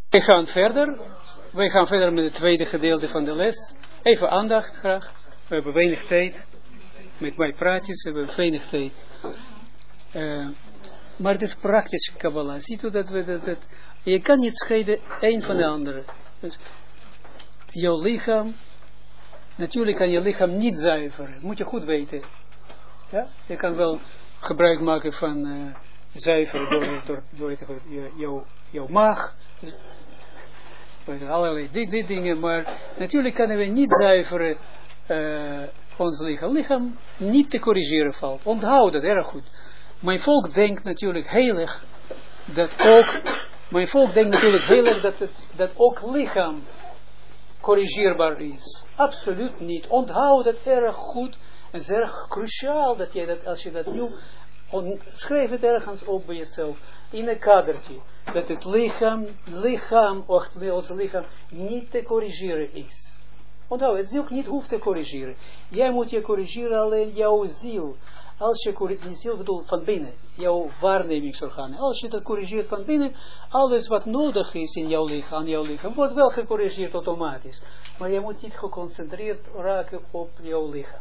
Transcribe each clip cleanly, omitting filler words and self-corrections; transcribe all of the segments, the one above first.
Wij gaan verder. Wij gaan verder met het tweede gedeelte van de les. Even aandacht graag. We hebben weinig tijd. Met mijn praatjes hebben we weinig tijd. Maar het is praktische Kabbalah. Ziet u dat je kan niet scheiden een van de andere. Dus jouw lichaam, natuurlijk kan je lichaam niet zuiveren. Moet je goed weten. Ja? Je kan wel gebruik maken van zuiveren door jouw maag. Dus, allerlei die dingen, maar natuurlijk kunnen we niet zuiveren ons lichaam niet te corrigeren valt. Onthoud dat erg goed. Mijn volk denkt natuurlijk heel erg dat ook lichaam corrigeerbaar is. Absoluut niet. Onthoud dat erg goed. En het is erg cruciaal dat je dat, als je dat nu schrijf het ergens op bij jezelf. In een kadertje. Dat het ons lichaam niet te corrigeren is. Onthoud, het is ook niet hoeft te corrigeren. Jij moet je corrigeren alleen jouw ziel. Als je corrigeert, ziel bedoelt van binnen, jouw waarnemingsorganen. Als je dat corrigeert van binnen, alles wat nodig is in jouw lichaam, wordt wel gecorrigeerd automatisch. Maar je moet niet geconcentreerd raken op jouw lichaam.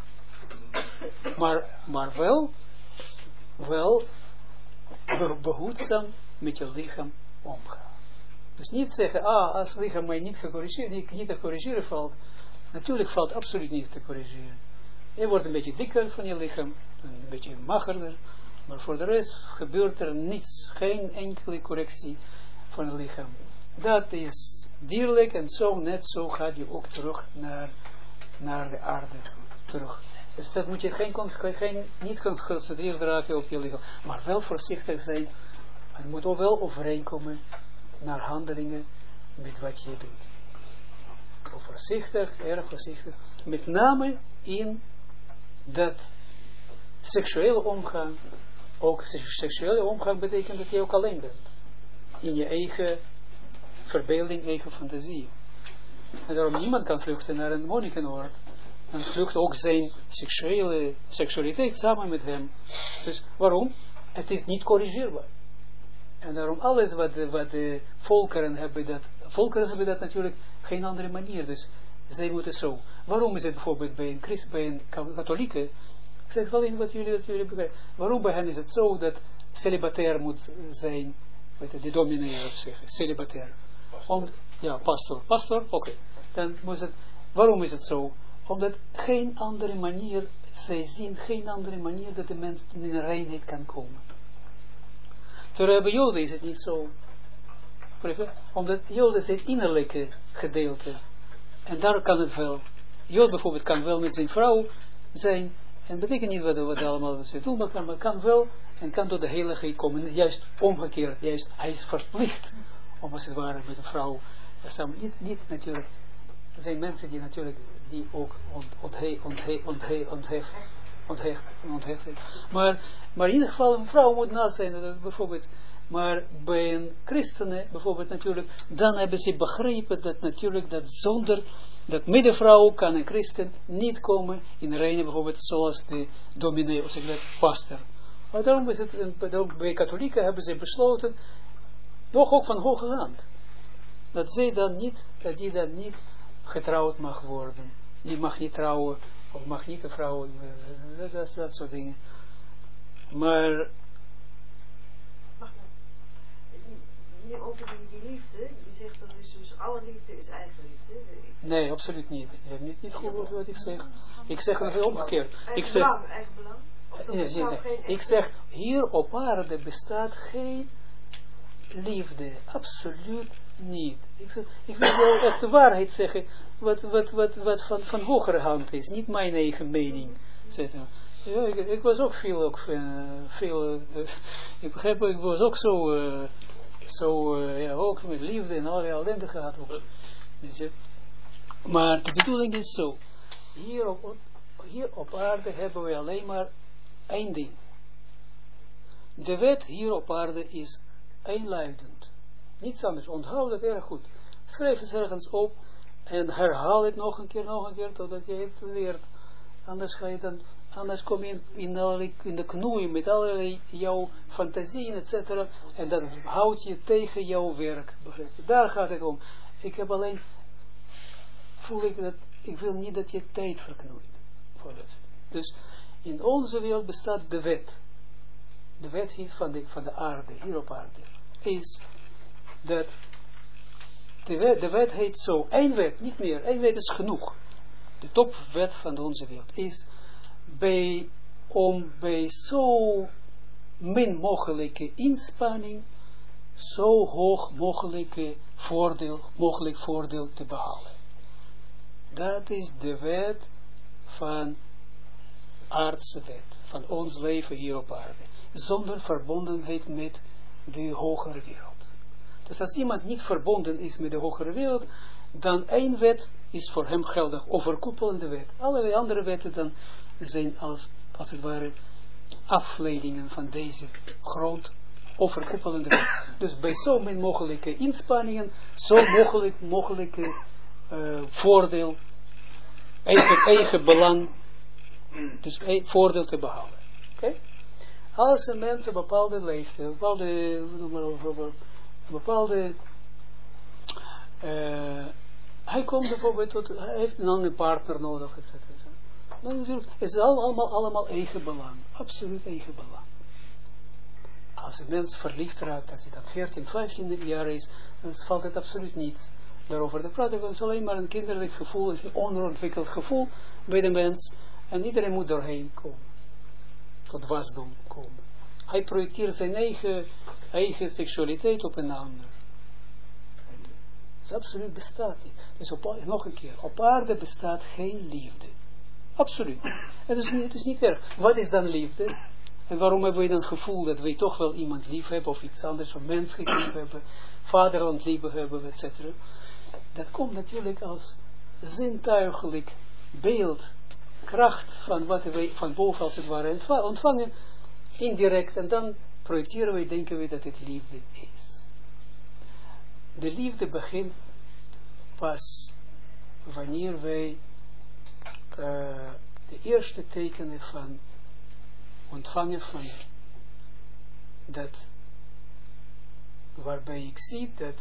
Maar wel behoedzaam met je lichaam omgaan. Dus niet zeggen, als het lichaam mij niet te corrigeren valt, natuurlijk valt absoluut niet te corrigeren. Je wordt een beetje dikker van je lichaam, een beetje magerder, maar voor de rest gebeurt er niets, geen enkele correctie van het lichaam. Dat is dierlijk en net zo gaat je ook terug naar de aarde terug. Dus dat moet je niet geconcentreerd raken op je lichaam, maar wel voorzichtig zijn. Het moet ook wel overeenkomen naar handelingen met wat je doet. Voorzichtig, erg voorzichtig. Met name in dat seksuele omgang. Ook seksuele omgang betekent dat je ook alleen bent. In je eigen verbeelding, eigen fantasie. En daarom niemand kan vluchten naar een monnikenoord. Dan vlucht ook zijn seksualiteit samen met hem. Dus waarom? Het is niet corrigeerbaar. En daarom alles wat de volkeren hebben dat natuurlijk geen andere manier. Dus zij moeten zo. Waarom is het bijvoorbeeld bij een katholieke, ik zeg alleen wat jullie begrijpen. Waarom bij hen is het zo dat celibatair moet zijn, de dominee of zeggen, celibatair. Pastor, oké. Dan moet het, waarom is het zo? Omdat geen andere manier, zij zien geen andere manier dat de mens in een reinheid kan komen. Terwijl bij Joden is het niet zo. Omdat Joden is het innerlijke gedeelte. En daar kan het wel. Jood bijvoorbeeld kan wel met zijn vrouw zijn. En dat betekent niet wat allemaal ze doen, maar kan wel en kan tot de heiligheid komen. Juist omgekeerd, hij is verplicht om als het ware met een vrouw samen. Niet natuurlijk. Er zijn mensen die natuurlijk die ook onthecht zijn. Maar in ieder geval een vrouw moet naast zijn, bijvoorbeeld. Maar bij een christenen, bijvoorbeeld natuurlijk, dan hebben ze begrepen dat natuurlijk dat zonder, dat met de vrouw kan een christen niet komen in reine, bijvoorbeeld zoals de dominee, of zeg dat, pastor. Maar daarom is het, bij katholieken hebben ze besloten, nog ook van hoge hand, dat die dan niet getrouwd mag worden. Die mag niet trouwen, of mag niet een vrouw, dat soort dingen. Maar hier over die liefde, je zegt dat is dus alle liefde is eigen liefde. Nee, absoluut niet. Je hebt niet gehoord wat ik zeg. Ik zeg het heel omgekeerd. Eigen belang? Nee. Ik zeg, hier op aarde bestaat geen liefde. Absoluut niet. Ik wil jou echt de waarheid zeggen, wat van hogere hand is. Niet mijn eigen mening. Ja, ik was ook ik begrijp, ik was ook ook met liefde en allerlei ellende gehad. Maar de bedoeling is zo. Hier op aarde hebben we alleen maar één ding. De wet hier op aarde is eenluidend. Niets anders. Onthoud het erg goed. Schrijf het ergens op en herhaal het nog een keer, totdat je het leert. Anders ga je dan Anders kom je in de knoei met allerlei jouw fantasieën, etc. En dat houdt je tegen jouw werk. Begrijp je? Daar gaat het om. Ik heb alleen, voel ik dat, ik wil niet dat je tijd verknoeit. Dus in onze wereld bestaat de wet. De wet hier van de aarde, hier op aarde, is dat de wet heet zo, één wet, niet meer, één wet is genoeg. De topwet van onze wereld is om bij zo min mogelijke inspanning zo hoog mogelijk voordeel te behalen. Dat is de wet van aardse wet, van ons leven hier op aarde, zonder verbondenheid met de hogere wereld. Dus als iemand niet verbonden is met de hogere wereld, dan één wet is voor hem geldig, overkoepelende wet. Allerlei andere wetten dan zijn als het ware afleidingen van deze grond overkoepelende wet. Dus bij zo min mogelijke inspanningen, zo mogelijke voordeel, eigen belang, dus voordeel te behalen. Okay? Als een mens een bepaalde leeftijd, hij komt bijvoorbeeld tot, hij heeft dan een partner nodig, etc. Dan is het allemaal eigen belang, absoluut eigen belang. Als een mens verliefd raakt, als hij dan 14, 15 jaar is, dan valt het absoluut niets daarover te praten, want het is alleen maar een kinderlijk gevoel, het is een onontwikkeld gevoel bij de mens, en iedereen moet doorheen komen, tot wasdom komen. Hij projecteert zijn eigen seksualiteit op een ander. Het absoluut bestaat niet. Dus nog een keer, op aarde bestaat geen liefde. Absoluut. Het is niet erg. Wat is dan liefde? En waarom hebben we dan het gevoel dat we toch wel iemand lief hebben, of iets anders, of menselijk lief hebben, vaderland lief hebben, etc. Dat komt natuurlijk als zintuigelijk beeld, kracht van wat we van boven als het ware ontvangen, indirect, en dan projecteren we, denken we dat het liefde is. De liefde begint pas wanneer wij de eerste tekenen van ontvangen van dat, waarbij ik zie dat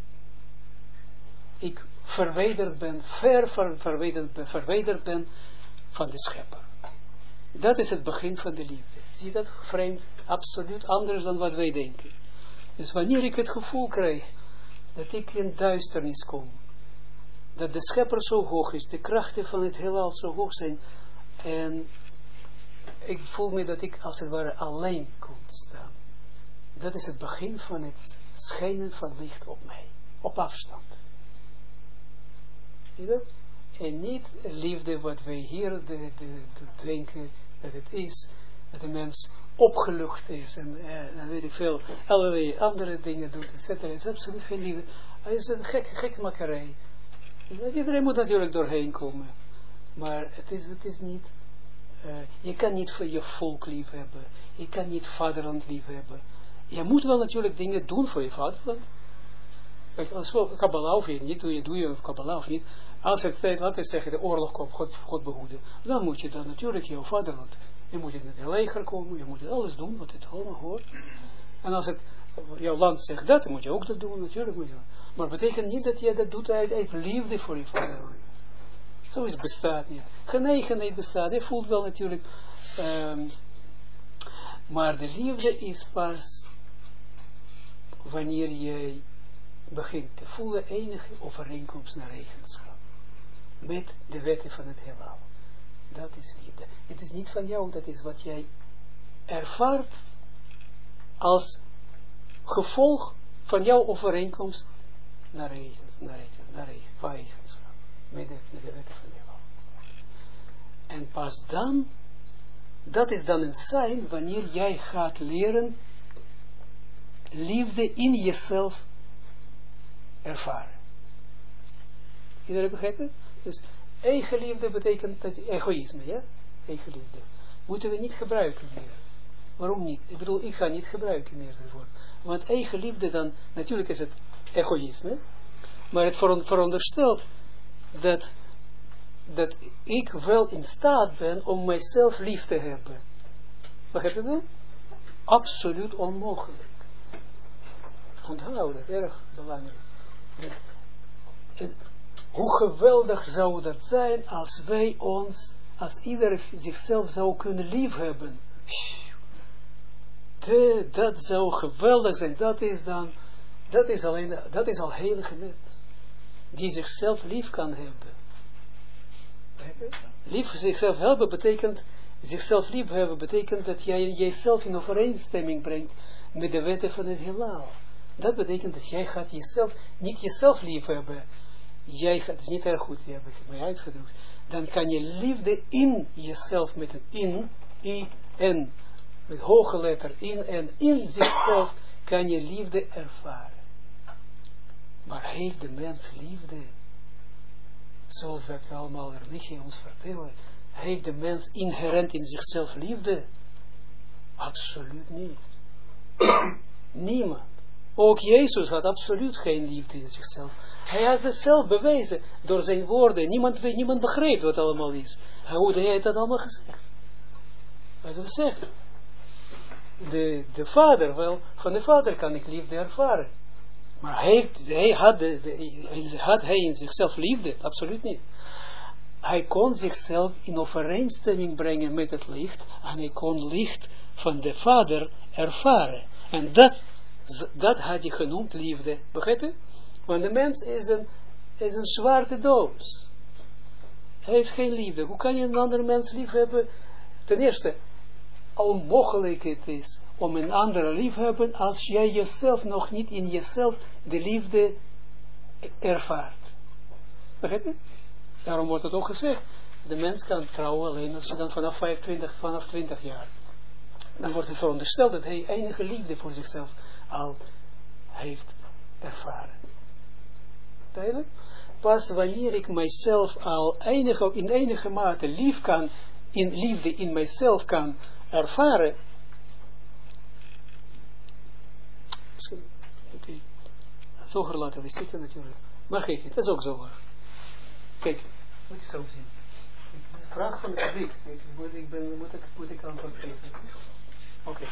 ik verwijderd ben, verwijderd ben van de schepper. Dat is het begin van de liefde. Zie je dat? Vreemd, absoluut anders dan wat wij denken. Dus wanneer ik het gevoel krijg dat ik in duisternis kom, dat de schepper zo hoog is, de krachten van het heelal zo hoog zijn, en ik voel me dat ik als het ware alleen kon staan. Dat is het begin van het schijnen van licht op mij, op afstand. Zie je dat? En niet liefde wat wij hier denken dat het is, dat de mens opgelucht is en dan weet ik veel, allerlei andere dingen doet, etc. Het is absoluut geen liefde. Het is een gekmakkerij. Iedereen moet natuurlijk doorheen komen. Maar het is niet, je kan niet voor je volk lief hebben. Je kan niet vaderland lief hebben. Je moet wel natuurlijk dingen doen voor je vaderland. Kijk, als we Kabbalah of niet, doe je Kabbalah of niet. Als het tijd, laten we zeggen, de oorlog komt, God behoede. Dan moet je dan natuurlijk jouw vaderland. Je moet in het leger komen, je moet het alles doen, wat het allemaal hoort. En als het jouw land zegt dat, dan moet je ook dat doen, natuurlijk moet je dat. Maar het betekent niet dat je dat doet uit liefde voor je vaderland. Zoiets bestaat niet. Genegenheid bestaat, je voelt wel natuurlijk. Maar de liefde is pas wanneer je begint te voelen enige overeenkomst naar eigenschap. Met de wetten van het heelal. Dat is liefde. Het is niet van jou, dat is wat jij ervaart als gevolg van jouw overeenkomst naar eigenschap. Met de wetten van het heelal. En pas dan, dat is dan een sign wanneer jij gaat leren liefde in jezelf ervaren. Iedereen begrijpt het? Dus eigenliefde betekent dat egoïsme, ja? Eigenliefde. Moeten we niet gebruiken meer. Waarom niet? Ik bedoel, ik ga niet gebruiken meer ervoor. Want eigenliefde dan, natuurlijk is het egoïsme, maar het veronderstelt dat dat ik wel in staat ben om mijzelf lief te hebben. Begrijp je dat? Absoluut onmogelijk. Onthoud dat, erg belangrijk. Hoe geweldig zou dat zijn als wij ons, als ieder zichzelf zou kunnen liefhebben. Dat zou geweldig zijn. Dat is al heilige mens. Die zichzelf lief kan hebben. Zichzelf hebben betekent, zichzelf lief hebben betekent dat jij jezelf in overeenstemming brengt met de wetten van het heelal. Dat betekent dat jij gaat niet jezelf lief hebben. Jij gaat, het is niet erg goed, die heb ik mij uitgedrukt. Dan kan je liefde in jezelf met een in, met hoge letter in zichzelf kan je liefde ervaren. Maar heeft de mens liefde? Zoals dat allemaal religie ons vertellen. Heeft de mens inherent in zichzelf liefde? Absoluut niet. Niemand. Ook Jezus had absoluut geen liefde in zichzelf. Hij had het zelf bewezen door zijn woorden. Niemand begreep wat het allemaal is. Hoe hij dat allemaal gezegd? Hij had gezegd. De vader, wel, van de vader kan ik liefde ervaren. Maar had hij in zichzelf liefde? Absoluut niet. Hij kon zichzelf in overeenstemming brengen met het licht. En hij kon licht van de vader ervaren. En dat had hij genoemd liefde. Begrijp je? Want de mens is een zwarte doos. Hij heeft geen liefde. Hoe kan je een ander mens lief hebben? Ten eerste, onmogelijk het is om een andere lief hebben als jij jezelf nog niet in jezelf de liefde ervaart. Begrijp je? Daarom wordt het ook gezegd, de mens kan trouwen alleen als je dan vanaf 20 jaar. Dan wordt het verondersteld dat hij enige liefde voor zichzelf al heeft ervaren. Duidelijk? Pas wanneer ik mijzelf al in enige mate liefde in mijzelf kan ervaren. Okay. Zoger laten we zitten natuurlijk. Maar geef het, dat is ook zoger. Kijk, moet je zo zien. Vraag van het publiek. Moet ik antwoord geven. Oké.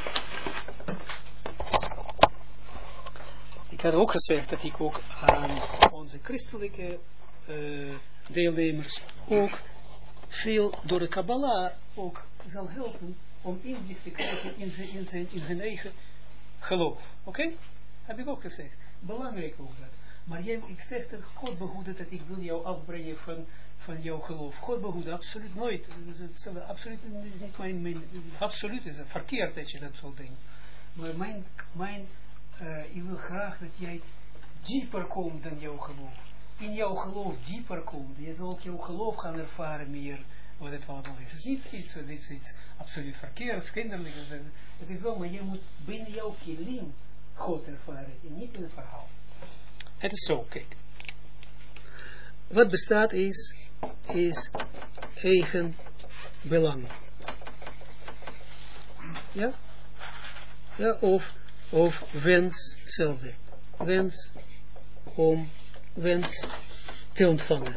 Ik had ook gezegd dat ik ook aan onze christelijke deelnemers ook veel door de Kabbalah ook zal helpen om inzicht te krijgen in hun eigen geloof. Oké? Heb ik ook gezegd. Belangrijk ook dat. Maar ik zeg dat God behoede dat ik wil jou afbrengen van jouw geloof. God behoede, absoluut nooit. Absoluut niet absoluut is het verkeerd dat je dat zo denkt. Maar ik wil graag dat jij dieper komt dan jouw geloof. In jouw geloof dieper komt. Je zal ook jouw geloof gaan ervaren meer wat het allemaal is. Het is niet iets absoluut verkeerd, kinderlijk. Het is wel, maar je moet binnen jouw kilim God ervaren en niet in een verhaal. Het is zo, kijk. Wat bestaat is eigen belang. Ja? Ja, of wens, hetzelfde. Wens te ontvangen.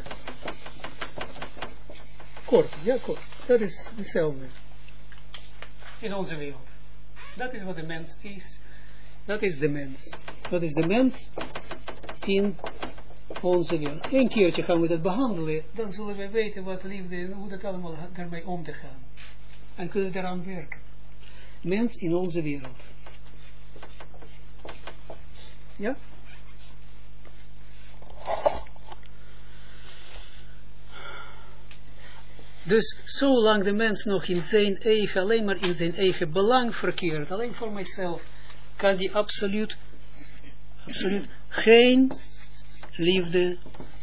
Kort, ja kort. Dat is hetzelfde. In onze wereld. Dat is wat de mens is. Dat is de mens. Dat is de mens in onze wereld. Eén keertje gaan we dat behandelen. Dan zullen we weten wat liefde en hoe dat allemaal daarmee om te gaan. En kunnen we daaraan werken. Mens in onze wereld. Ja? Dus zolang de mens nog in zijn eigen, alleen maar in zijn eigen belang verkeert, alleen voor mijzelf, kan die absoluut geen liefde,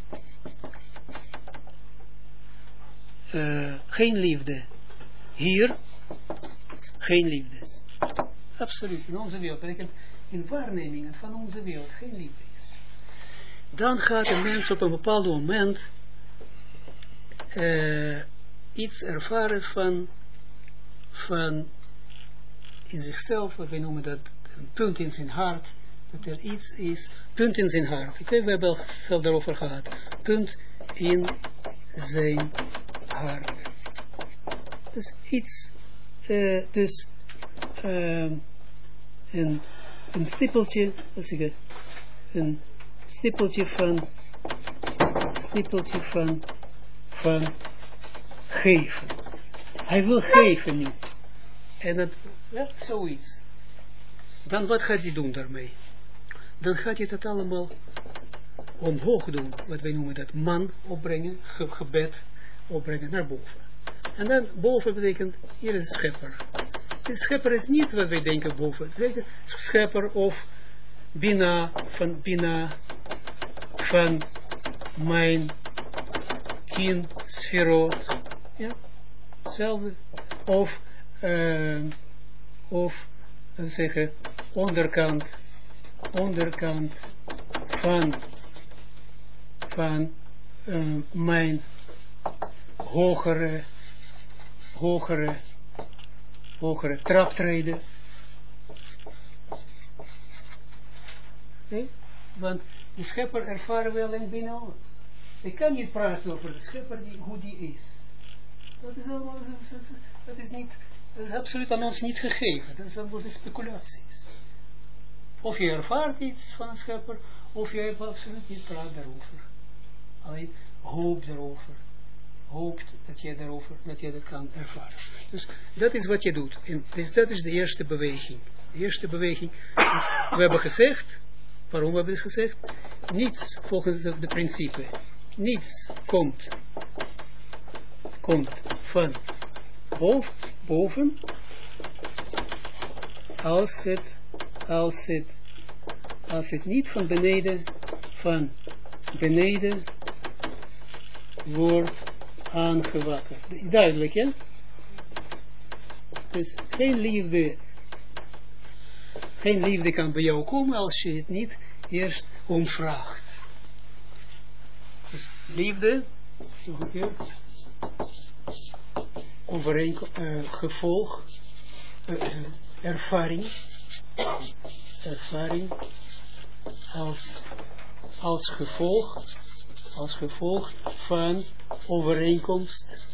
hier, geen liefde. Absoluut, in onze wereld, betekent in waarnemingen van onze wereld geen liefde is. Dan gaat een mens op een bepaald moment iets ervaren van in zichzelf, wat wij noemen dat een punt in zijn hart, dat er iets is, punt in zijn hart. Okay, we hebben al veel daarover gehad. Punt in zijn hart. Dus iets, een stippeltje, een stippeltje van geven. Hij wil geven nu. En dat, ja, zoiets. Dan wat gaat hij doen daarmee? Dan gaat hij dat allemaal omhoog doen, wat wij noemen dat man opbrengen, gebed opbrengen naar boven. En dan boven betekent, hier is schepper. De schepper is niet wat wij denken boven. Het betekent schepper of bina van mijn 10 sferot. Ja, hetzelfde. Of zeggen, onderkant van mijn hogere traptreden. Okay? Want de schepper ervaren we alleen binnen ons. Ik kan niet praten over de schepper hoe die is. Dat is allemaal, dat is niet, dat is absoluut aan ons niet gegeven. Dat is allemaal speculaties. Of je ervaart iets van een schepper, of je hebt absoluut niet praat daarover. Alleen hoop daarover. Hoopt dat je dat kan ervaren. Dus dat is wat je doet. En dus dat is de eerste beweging. De eerste beweging. Dus we hebben gezegd, waarom hebben we gezegd? Niets volgens de principe. Niets komt van boven als het niet van beneden wordt aangewakkerd. Duidelijk, ja? Dus geen liefde kan bij jou komen als je het niet eerst omvraagt. Dus liefde, nog een keer, gevolg, ervaring als gevolg van overeenkomst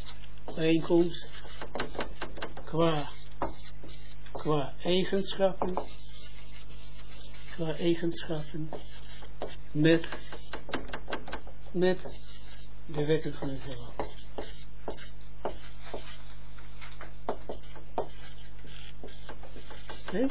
qua eigenschappen met de wetten van het heelal. Okay.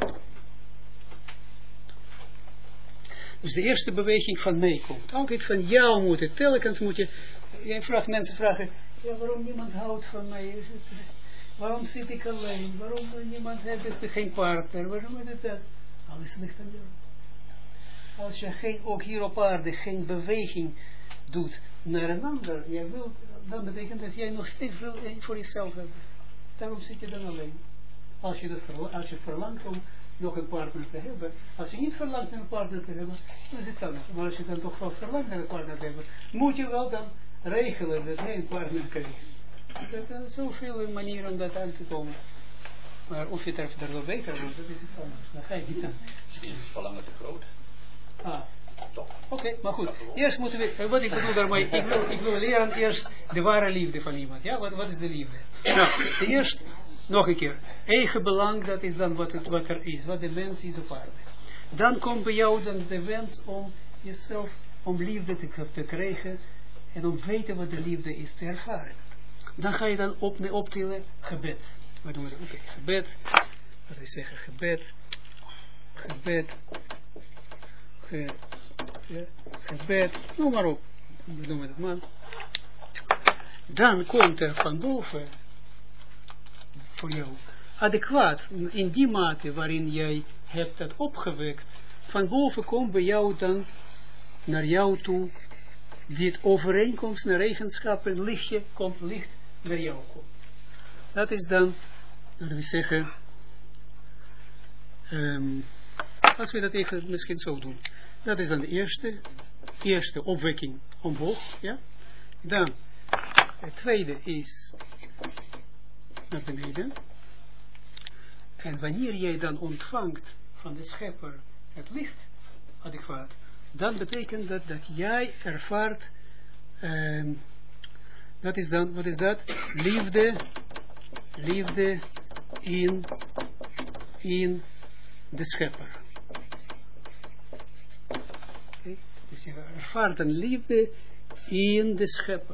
Dus de eerste beweging van mij komt. Altijd van jou moet het. Telkens moet je. Mensen vragen. Ja, waarom niemand houdt van mij? Waarom zit ik alleen? Waarom niemand heeft geen partner? Waarom is het dat? Alles ligt aan jou. Als je ook hier op aarde geen beweging doet naar een ander. Dan betekent dat jij nog steeds wil voor jezelf hebben. Daarom zit je dan alleen. Als je verlangt om nog een partner te hebben. Als je niet verlangt een partner te hebben, dan is het zo. Maar als je dan toch wel verlangt een partner te hebben, moet je wel dan regelen dat hij een partner krijgt. Er zijn zoveel manieren om dat aan te komen. Maar of je er wel beter wordt, dat is iets anders. Dan ga je niet aan. Misschien is het verlangen te groot. Oké, maar goed. Eerst moeten we, wat ik bedoel daarmee, ik wil leren eerst de ware liefde van iemand. Ja, wat is de liefde? Nou, eerst, nog een keer, eigen belang, dat is dan wat er is, wat de mens is op aarde. Dan komt bij jou dan de wens om jezelf, om liefde te krijgen en om weten wat de liefde is te ervaren. Dan ga je dan optillen gebed. Wat doen we dan? Oké, gebed. Wat we zeggen, gebed, noem maar op. We noemen het man. Dan komt er van boven voor jou adequaat, in die mate waarin jij hebt dat opgewekt, van boven komt bij jou dan naar jou toe dit overeenkomst naar eigenschappen, licht naar jou komt. Dat is dan, laten we zeggen, als we dat even misschien zo doen. Dat is dan de eerste opwekking omhoog, ja. Dan, het tweede is naar beneden. En wanneer jij dan ontvangt van de schepper het licht adequaat, dan betekent dat jij ervaart Dat is dan, wat is dat? Liefde in de schepper. Okay. Dus je ervaart een liefde in de schepper.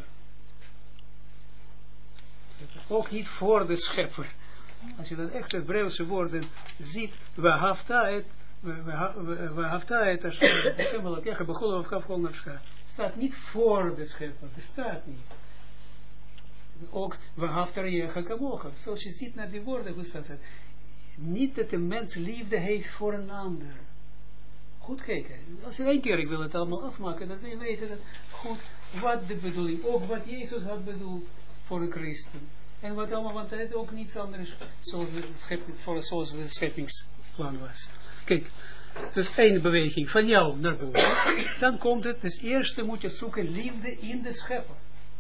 Ook niet voor de schepper. Als je dan echt het Hebreeuwse woorden ziet, staat niet voor de schepper, dat staat niet. Ook zoals je ziet naar die woorden, hoe staat het? Niet dat de mens liefde heeft voor een ander. Goed kijken. Als je 1 keer, ik wil het allemaal afmaken, dan wil je weten dat goed, wat de bedoeling, ook wat Jezus had bedoeld voor een christen. En wat allemaal, want het ook niets anders zoals de scheppingsplan was. Kijk, dus 1 beweging van jou naar boven. Dan komt het, dus eerst moet je zoeken liefde in de schepper.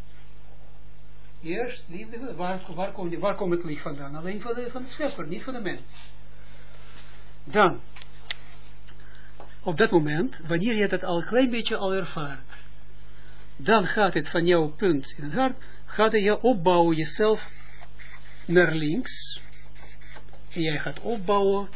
Eerst liefde, waar komt het lief vandaan? Alleen van de schepper, niet van de mens. Dan, op dat moment, wanneer je dat al een klein beetje al ervaart, dan gaat het van jouw punt in het hart, gaat het je opbouwen jezelf naar links. En jij gaat opbouwen,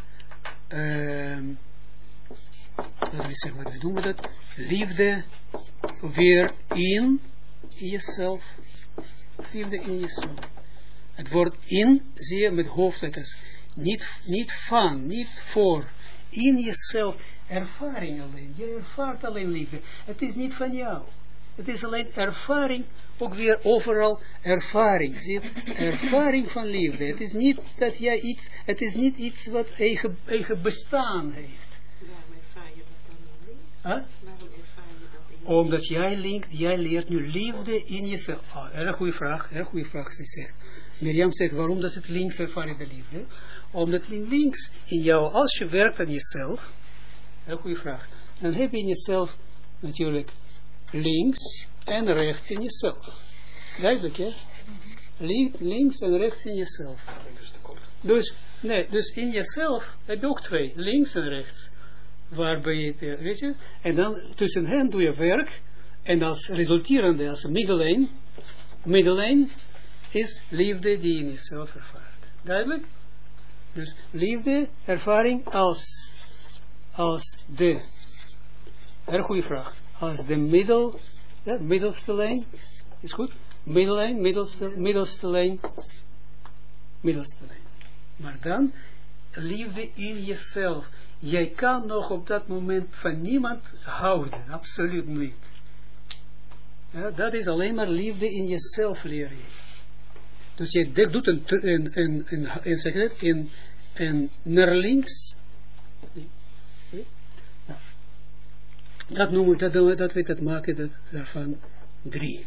wat doen we dat? Liefde weer in jezelf. Liefde in jezelf. Het woord in, zie je met hoofdletters. Niet van, niet voor. In jezelf. Ervaring alleen. Je ervaart alleen liefde. Het is niet van jou. Het is alleen ervaring. Ook weer overal ervaring. Zie je? Ervaring van liefde. Het is niet dat jij iets. Het is niet iets wat eigen bestaan heeft. Waarom ervaar je dat dan niet? Huh? Waarom ervaar je dat niet? Omdat jij leert nu liefde in jezelf. Erg goede vraag, ze zegt. Mirjam zegt, waarom dat het links ervaar je de liefde? Omdat links in jou, als je werkt aan jezelf, erg goede vraag, dan heb je in jezelf natuurlijk links en rechts in jezelf. Duidelijk, hè? Links en rechts in jezelf. Dus in jezelf heb je ook 2, links en rechts. Waarbij je, weet je, en dan tussen hen doe je werk, en als resulterende, als middellijn is liefde die in jezelf ervaart. Duidelijk? Dus liefde, ervaring als de, erg goede vraag, als de middelste lijn, is goed? Middellijn, middelste lijn. Maar dan, liefde in jezelf. Jij kan nog op dat moment van niemand houden, absoluut niet. Ja, dat is alleen maar liefde in jezelf leren. Dus je doet een naar links. Dat noemen we, dat we dat maken, daarvan 3.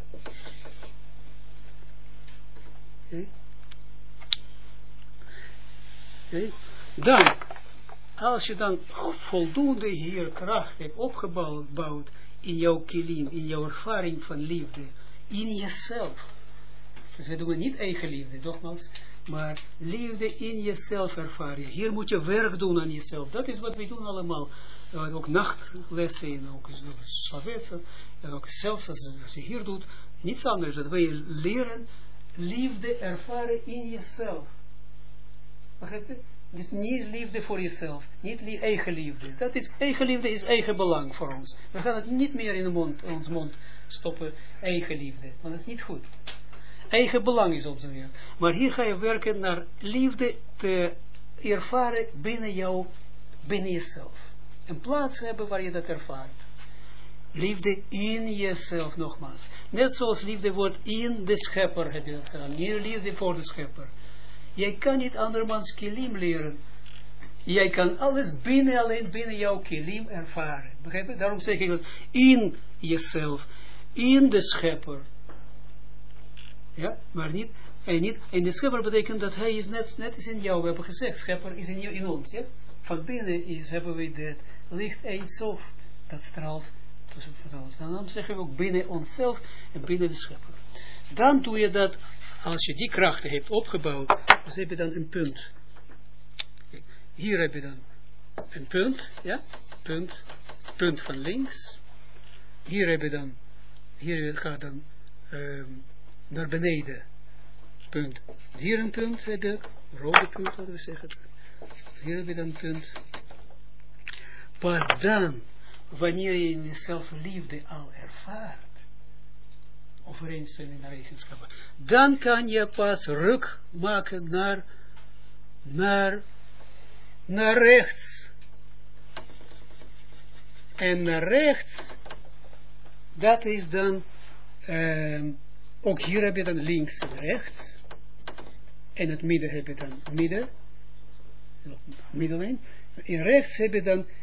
Okay. Dan, als je dan voldoende hier kracht hebt opgebouwd in jouw kilim, in jouw ervaring van liefde, in jezelf. Dus we doen niet eigen liefde, nogmaals, maar liefde in jezelf ervaren. Hier moet je werk doen aan jezelf. Dat is wat we doen allemaal. Ook nachtlessen en ook slavetsen. En ook zelfs als je hier doet, niets anders. Dat wij leren liefde ervaren in jezelf. Begrijp je? Dus niet liefde voor jezelf, niet eigen liefde. Dat is, eigen liefde is eigen belang voor ons. We gaan het niet meer in ons mond stoppen, eigen liefde. Want dat is niet goed. Eigen belang is onze wereld. Maar hier ga je werken naar liefde te ervaren binnen jezelf. Een plaats hebben waar je dat ervaart. Liefde in jezelf, nogmaals. Net zoals liefde wordt in de schepper, heb je dat gedaan. Niet liefde voor de schepper. Jij kan niet andermans kilim leren. Jij kan alles alleen binnen jouw kilim ervaren. Begrijp je? Daarom zeg ik dat in jezelf, in de schepper. Ja, maar niet. En de schepper betekent dat hij is net is in jou. We hebben gezegd, schepper is in ons. Ja? Van binnen hebben we dat licht Eindsof, dat straalt tussen ons. En dan zeggen we ook binnen onszelf en binnen de schepper. Dan doe je dat. Als je die krachten hebt opgebouwd, dus heb je dan een punt. Hier heb je dan een punt, ja, punt van links. Hier heb je dan, hier gaat dan naar beneden. Punt. Hier een punt, de rode punt, laten we zeggen. Hier heb je dan punt. Pas dan, wanneer je in jezelf liefde al ervaart, overeenstemming naar eigenschappen, dan kan je pas ruk maken naar rechts. En naar rechts, dat is dan, ook hier heb je dan links en rechts. En het midden heb je dan middenlijn. In rechts heb je dan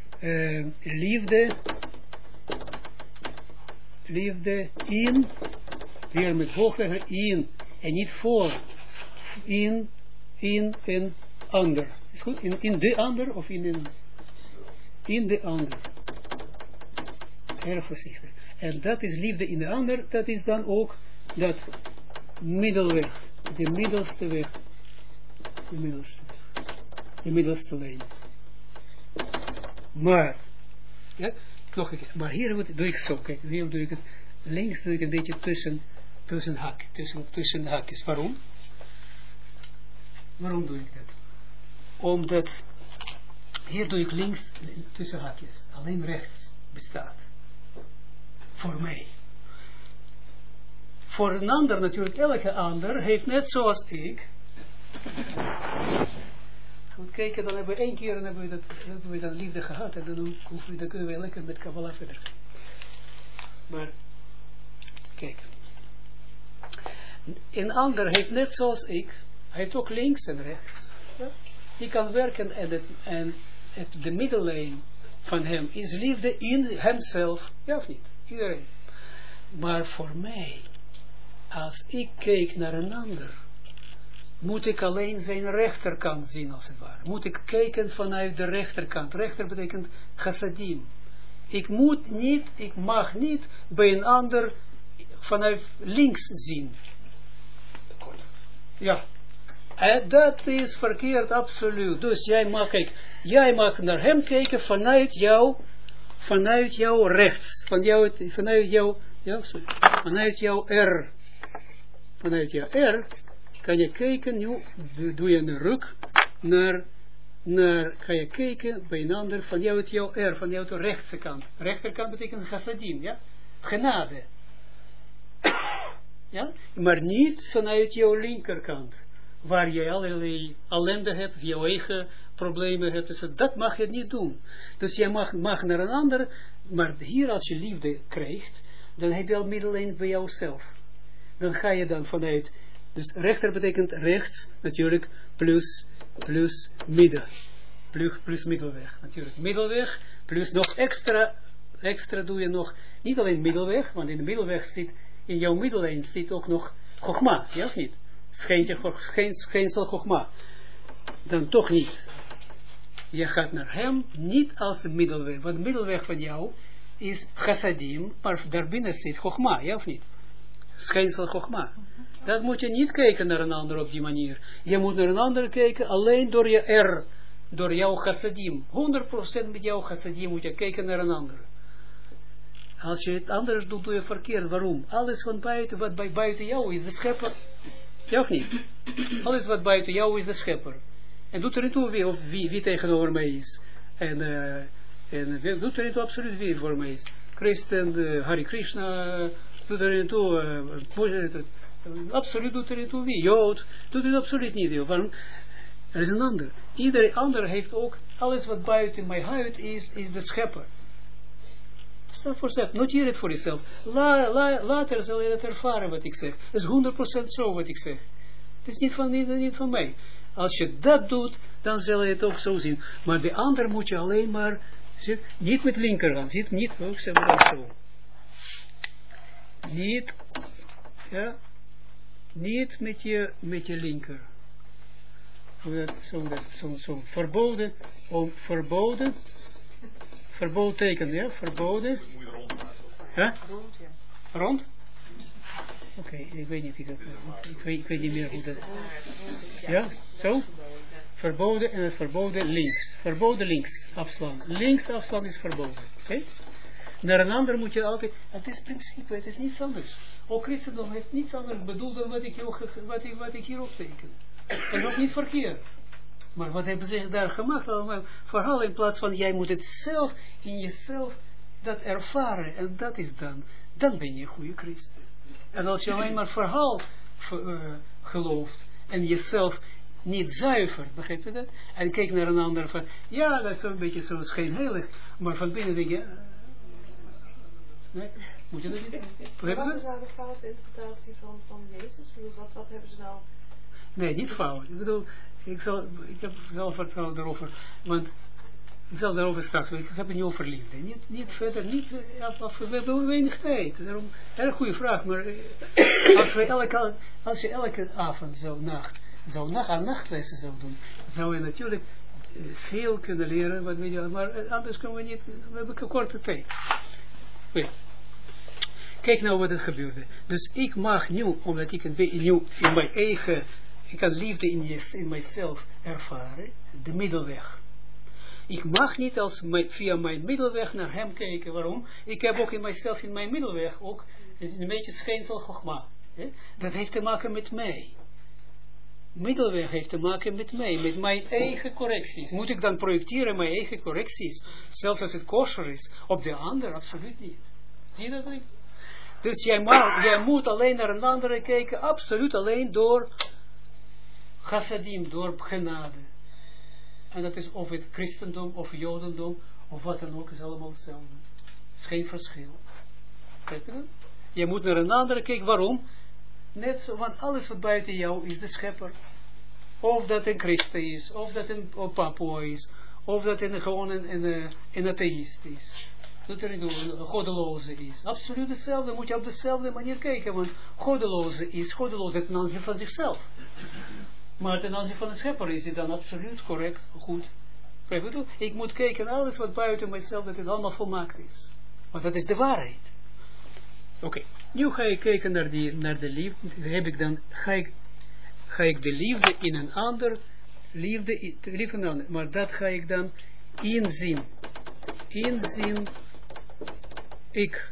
liefde in, weer met hooglegger in, en niet voor, in en ander. Is goed? In de ander of in de ander. Heel voorzichtig. En dat is liefde in de ander, dat is dan ook dat middelweg, de middelste weg, de middelste lijn. Maar, ja, nog een keer, maar hier doe ik zo, kijk, hier doe ik het, links doe ik een beetje tussen haakjes. Waarom? Waarom doe ik dat? Omdat, hier doe ik links tussen haakjes, alleen rechts bestaat. Voor mij. Voor een ander natuurlijk, elke ander heeft net zoals ik. Goed kijken, dan hebben we 1 keer en hebben we dan liefde gehad en dan kunnen we lekker met Kabbalah verder. Maar, kijk. Een ander heeft net zoals ik, hij heeft ook links en rechts. Ja? Die kan werken en de middellijn van hem is liefde in hemzelf. Ja of niet? Iedereen. Maar voor mij, als ik kijk naar een ander, moet ik alleen zijn rechterkant zien als het ware. Moet ik kijken vanuit de rechterkant. Rechter betekent chassadim. Ik mag niet bij een ander vanuit links zien. Ja. En dat is verkeerd, absoluut. Dus jij mag naar hem kijken vanuit jouw rechts. Vanuit jouw R. Vanuit jouw R kan je kijken, nu doe je een ruk kan je kijken bij een ander vanuit jouw R, vanuit de rechtse kant. Rechterkant betekent chassadim, ja? Genade. Ja? Maar niet vanuit jouw linkerkant, waar je allerlei ellende hebt, jouw eigen problemen hebt, dus dat mag je niet doen. Dus je mag naar een ander, maar hier als je liefde krijgt, dan heb je al middellijn bij jouzelf. Dan ga je dan vanuit, dus rechter betekent rechts, natuurlijk, plus midden. Plus middelweg, natuurlijk. Middelweg, plus nog extra doe je nog, niet alleen middelweg, want in de middelweg zit, in jouw middellijn zit ook nog Chogma, ja of niet? Schijnsel Chogma. Dan toch niet. Je gaat naar hem niet als een middelweg, want de middelweg van jou is chassadim, maar daarbinnen zit Chogma, ja of niet? Schijnsel Chogma. Dat moet je niet kijken naar een ander op die manier. Je moet naar een ander kijken alleen door je R, door jouw chassadim. 100% met jouw chassadim moet je kijken naar een ander. Als je het anders doet, doe je verkeerd. Waarom? Alles van buiten, wat buiten jou is, de schepper. Ja of niet? Alles wat buiten jou is, de schepper. En doet er niet toe wie tegenover mij is. En doet er niet toe absoluut wie voor mij is. Christen, Hare Krishna, doet er niet toe. Absoluut doet er niet toe wie. Jood, doet het absoluut niet. Waarom? Er is een ander. Iedereen ander heeft ook, alles wat buiten mijn huid is de schepper. Stap voor stap, noteer het voor jezelf. Later zal je het ervaren wat ik zeg. Het is 100% zo wat ik zeg. Het is niet van mij. Als je dat doet, dan zal je het ook zo zien. Maar de ander moet je alleen maar, niet met linkerhand, niet, ook zeg maar zo. Niet met je linker. Zo verboden, verboden teken, ja, verboden. Moet je rond maken. Huh? Rond, ja. Rond? Oké, ik weet niet, ik weet niet meer hoe dat. Ja, zo? Verboden en het verboden links. Verboden links afslaan. Links afslaan is verboden. Oké? naar een ander moet je altijd, het is principe, het is niets anders. Ook christendom heeft niets anders bedoeld dan wat ik hier opteken. Dat is ook niet verkeerd. Maar wat hebben ze daar gemaakt? Allemaal verhaal in plaats van, jij moet het zelf, in jezelf, dat ervaren. En dat is dan ben je een goede christen. En als je alleen maar verhaal gelooft, en jezelf niet zuivert, begrijp je dat? En kijk naar een ander van, ja, dat is zo'n beetje zo schijnheilig, maar van binnen denk je, nee, moet je dat niet? Wat is nou de foute interpretatie van Jezus? Wat hebben ze nou? Nee, niet fout. Ik bedoel, ik heb zelf verteld daarover, want ik zal daarover straks, ik heb het niet over liefde. Niet verder, niet, we hebben weinig tijd. Daarom, erg goede vraag, maar als je elke avond aan nachtlessen zou doen, zou je natuurlijk veel kunnen leren, wat weet je, maar anders kunnen we niet, we hebben een korte tijd. Goed. Kijk nou wat er gebeurde. Dus ik mag nu, omdat ik nu in mijn eigen, ik kan liefde in mijzelf ervaren, de middelweg. Ik mag niet via mijn middelweg naar hem kijken. Waarom? Ik heb ook in mijzelf, in mijn middelweg, ook een beetje schijnsel chogma. Dat heeft te maken met mij. Middelweg heeft te maken met mij, met mijn eigen correcties. Moet ik dan projecteren mijn eigen correcties, zelfs als het kosher is, op de ander? Absoluut niet. Zie je dat niet? Dus jij moet alleen naar een andere kijken, absoluut alleen door chassadim, door genade. En dat is of het christendom, of jodendom, of wat dan ook, is allemaal hetzelfde. Het is geen verschil. Kijk je dat? Je moet naar een andere kijken, waarom? Net zo, want alles wat buiten jou is de schepper. Of dat een christen is, of dat een papo is, of dat gewoon een atheïst is. Dat er een goddeloze is. Absoluut hetzelfde, moet je op dezelfde manier kijken, want goddeloze is goddeloze ten aanzien van zichzelf. Maar ten aanzien van de schepper is het dan absoluut correct, goed. Ik moet kijken naar alles wat buiten mijzelf, dat het allemaal volmaakt is. Want dat is de waarheid. Oké, nu ga ik kijken naar de liefde. Ga ik de liefde in een ander, liefde, maar dat ga ik dan inzien. Ik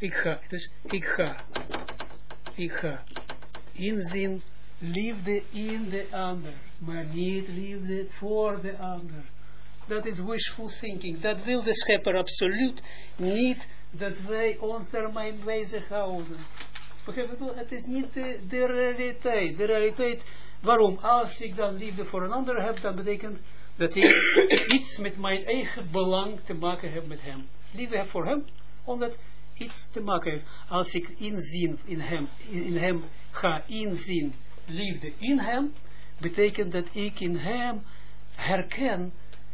ga inzien liefde in de ander, maar niet liefde voor de ander. Dat is wishful thinking. Dat wil de schepper absoluut niet, dat wij ons daarmee bezighouden. Het is niet de realiteit. De realiteit, waarom? Als ik dan liefde voor een ander heb, dan betekent dat ik iets met mijn eigen belang te maken heb met hem. Liefde heb voor hem, omdat iets te maken heeft. Als ik inzien in hem ga inzien liefde in hem, betekent dat ik in hem herken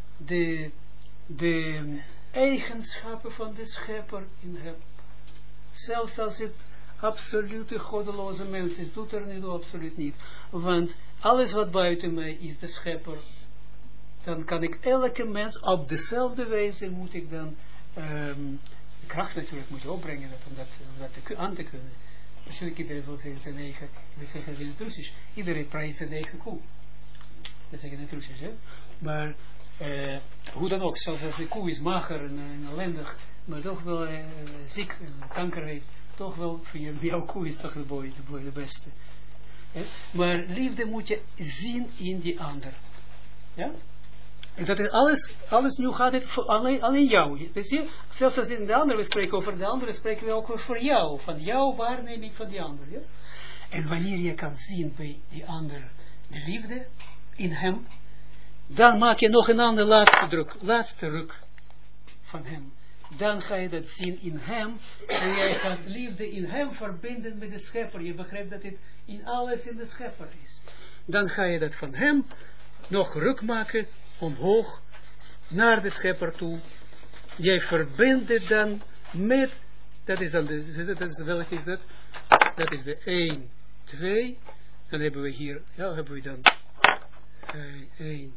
de eigenschappen van de schepper in hem. Zelfs als het absolute goddeloze mens is, doet er niet toe, absoluut niet. Want alles wat buiten mij is de schepper, dan kan ik elke mens op dezelfde wijze moet ik dan kracht natuurlijk moet je opbrengen om dat aan te kunnen. Natuurlijk iedereen wil zijn eigen, dat zeggen in het Russisch, iedereen prijst zijn eigen koe. Dat zeggen in het Russisch, hè. Maar hoe dan ook, zelfs als de koe is mager en ellendig, maar toch wel ziek en kanker heeft, toch wel voor jouw koe is toch de beste. Maar liefde moet je zien in die ander. Ja? En dat is alles nu gaat het alleen jou. Dus hier, zelfs als in de andere we spreken over de andere, spreken we ook over jou. Van jouw waarneming van die ander. Ja? En wanneer je kan zien bij die ander de liefde in hem, dan maak je nog een ander laatste ruk van hem. Dan ga je dat zien in hem. En jij gaat liefde in hem verbinden met de schepper. Je begrijpt dat het in alles in de schepper is. Dan ga je dat van hem nog ruk maken omhoog naar de schepper toe. Jij verbindt het dan met, dat is dan welke is dat? Dat is de 1, 2. Dan hebben we hier, ja, hebben we dan 1,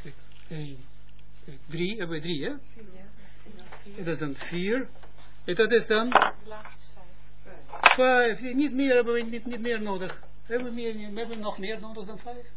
3, hebben we 3, hè? Dat is dan 4. En dat is dan 5. Niet meer hebben we niet meer nodig. Hebben we nog meer nodig dan 5?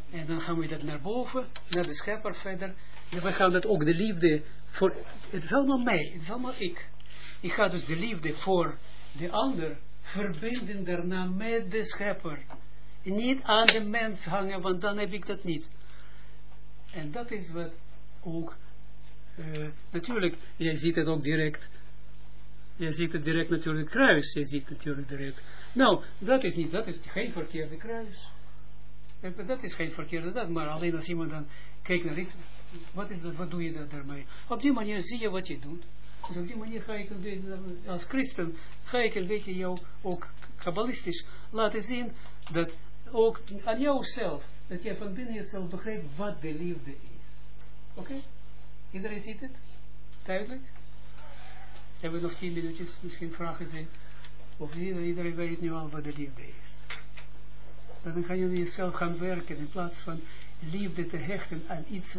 En dan gaan we dat naar boven, naar de schepper verder. En we gaan dat ook de liefde voor, het is allemaal mij, het is allemaal ik. Ik ga dus de liefde voor de ander verbinden daarna met de schepper. Niet aan de mens hangen, want dan heb ik dat niet. En dat is wat ook, natuurlijk, jij ziet het ook direct. Je ziet het direct natuurlijk kruis. Je ziet natuurlijk direct. Nou, dat is geen verkeerde kruis. Dat is geen verkeerde dat, maar alleen als iemand dan kijkt naar iets, wat is dat, wat doe je dat daarmee? Op die manier zie je wat je doet. Dus op die manier ga ik als christen, ga ik een beetje jou ook kabbalistisch laten zien, dat ook aan jouzelf, dat je van binnen jezelf begrijpt wat de liefde is. Oké? Iedereen ziet het? Duidelijk? Hebben we nog 10 minuutjes, misschien vragen zijn. Of iedereen weet nu al wat de liefde is. Dan kan je jezelf gaan werken in plaats van liefde te hechten aan iets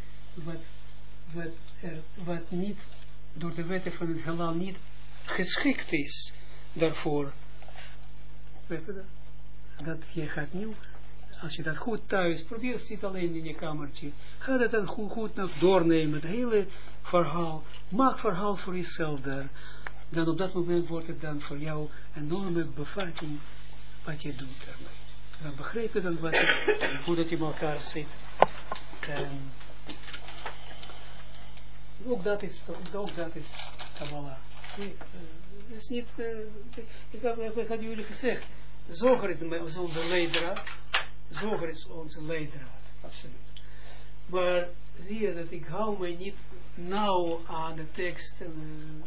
wat niet door de wetten van het heelal niet geschikt is daarvoor. Weet je dat? Dat je gaat nu, als je dat goed thuis probeert, zit alleen in je kamertje, ga dat dan goed nog doornemen, het hele verhaal, maak verhaal voor jezelf daar, dan op dat moment wordt het dan voor jou een enorme bevatting wat je doet daarmee. Dan begrijp je dan hoe dat in elkaar zit. Ook dat is Kabbalah. Is niet, ik had jullie gezegd, Zoger is onze leidraad. Zoger is onze leidraad, absoluut. Maar zie je dat ik hou mij niet nauw aan de teksten,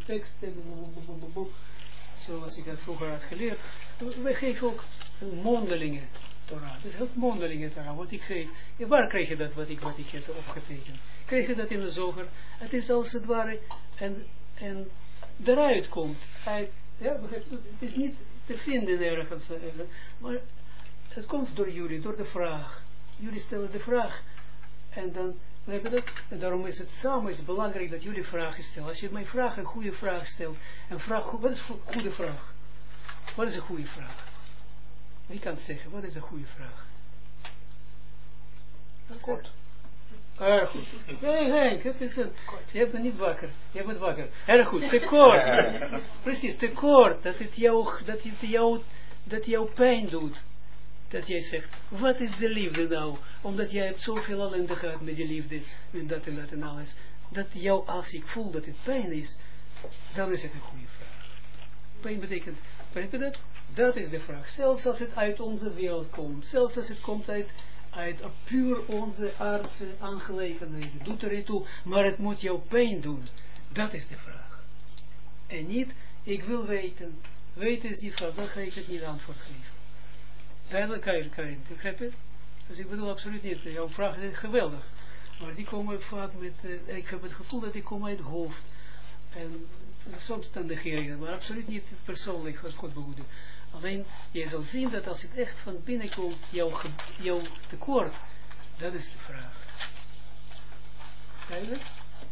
zoals ik dat vroeger had geleerd. Wij geven ook mondelinge Torah. Het is ook mondelinge Torah, wat ik geef. En waar krijg je dat, wat ik heb opgetekend? Krijg je dat in de Zoger? Het is als het ware, en eruit komt. Ja, het is niet te vinden ergens, maar het komt door jullie, door de vraag. Jullie stellen de vraag. En dan, daarom is het samen is belangrijk dat jullie vragen stellen. Als je mijn vraag een goede vraag stelt, wat is een goede vraag? Wat is een goede vraag? Wie kan het zeggen, wat is een goede vraag? Kort. Erg goed. Nee, Henk, je hebt het niet wakker. Je bent wakker. Erg goed, te kort. Precies, te kort. Dat jou pijn doet. Dat jij zegt, wat is de liefde nou? Omdat jij hebt zoveel ellende gehad met die liefde. En dat en alles. Dat jou, als ik voel dat het pijn is, dan is het een goede vraag. Pijn betekent, weet je dat? Dat is de vraag. Zelfs als het uit onze wereld komt. Zelfs als het komt uit puur onze aardse aangelegenheden. Doet er niet toe, maar het moet jou pijn doen. Dat is de vraag. En niet, ik wil weten. Weten is die vraag, dan ga ik het niet antwoord geven. Duidelijk, Karin, begrijp je? Dus ik bedoel absoluut niet, jouw vragen zijn geweldig. Maar die komen vaak met, ik heb het gevoel dat die komen uit het hoofd. En soms dan negeren, maar absoluut niet persoonlijk, als God behoede. Alleen, je zal zien dat als het echt van binnen komt, jouw tekort, dat is de vraag. Duidelijk?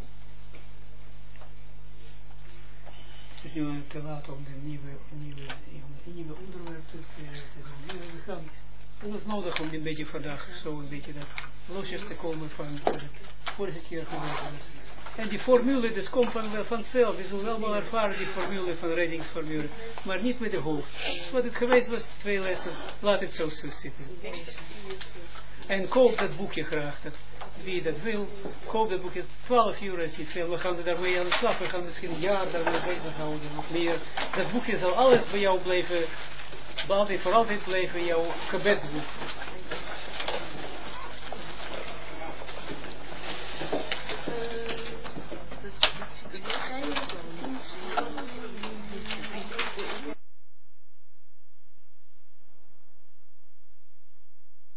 Het is nu te laat om de nieuwe onderwerp te doen. We gaan het is nodig om een beetje vandaag zo een beetje dat losjes te komen van wat het vorige keer gebeurd is. En die formule, dus komt vanzelf. Je zult allemaal ervaren die formule van reddingsformule. Maar niet met de hoofd. Wat het geweest was, 2 lessen, laat het zo zitten. En koop dat boekje graag. Wie dat wil, koop dat boekje. 12 uur is niet veel. We gaan er daarmee aan de slag. We gaan misschien een jaar daarmee bezighouden. Of meer. Dat boekje zal alles bij jou blijven. Voor altijd blijven jouw gebedsboek.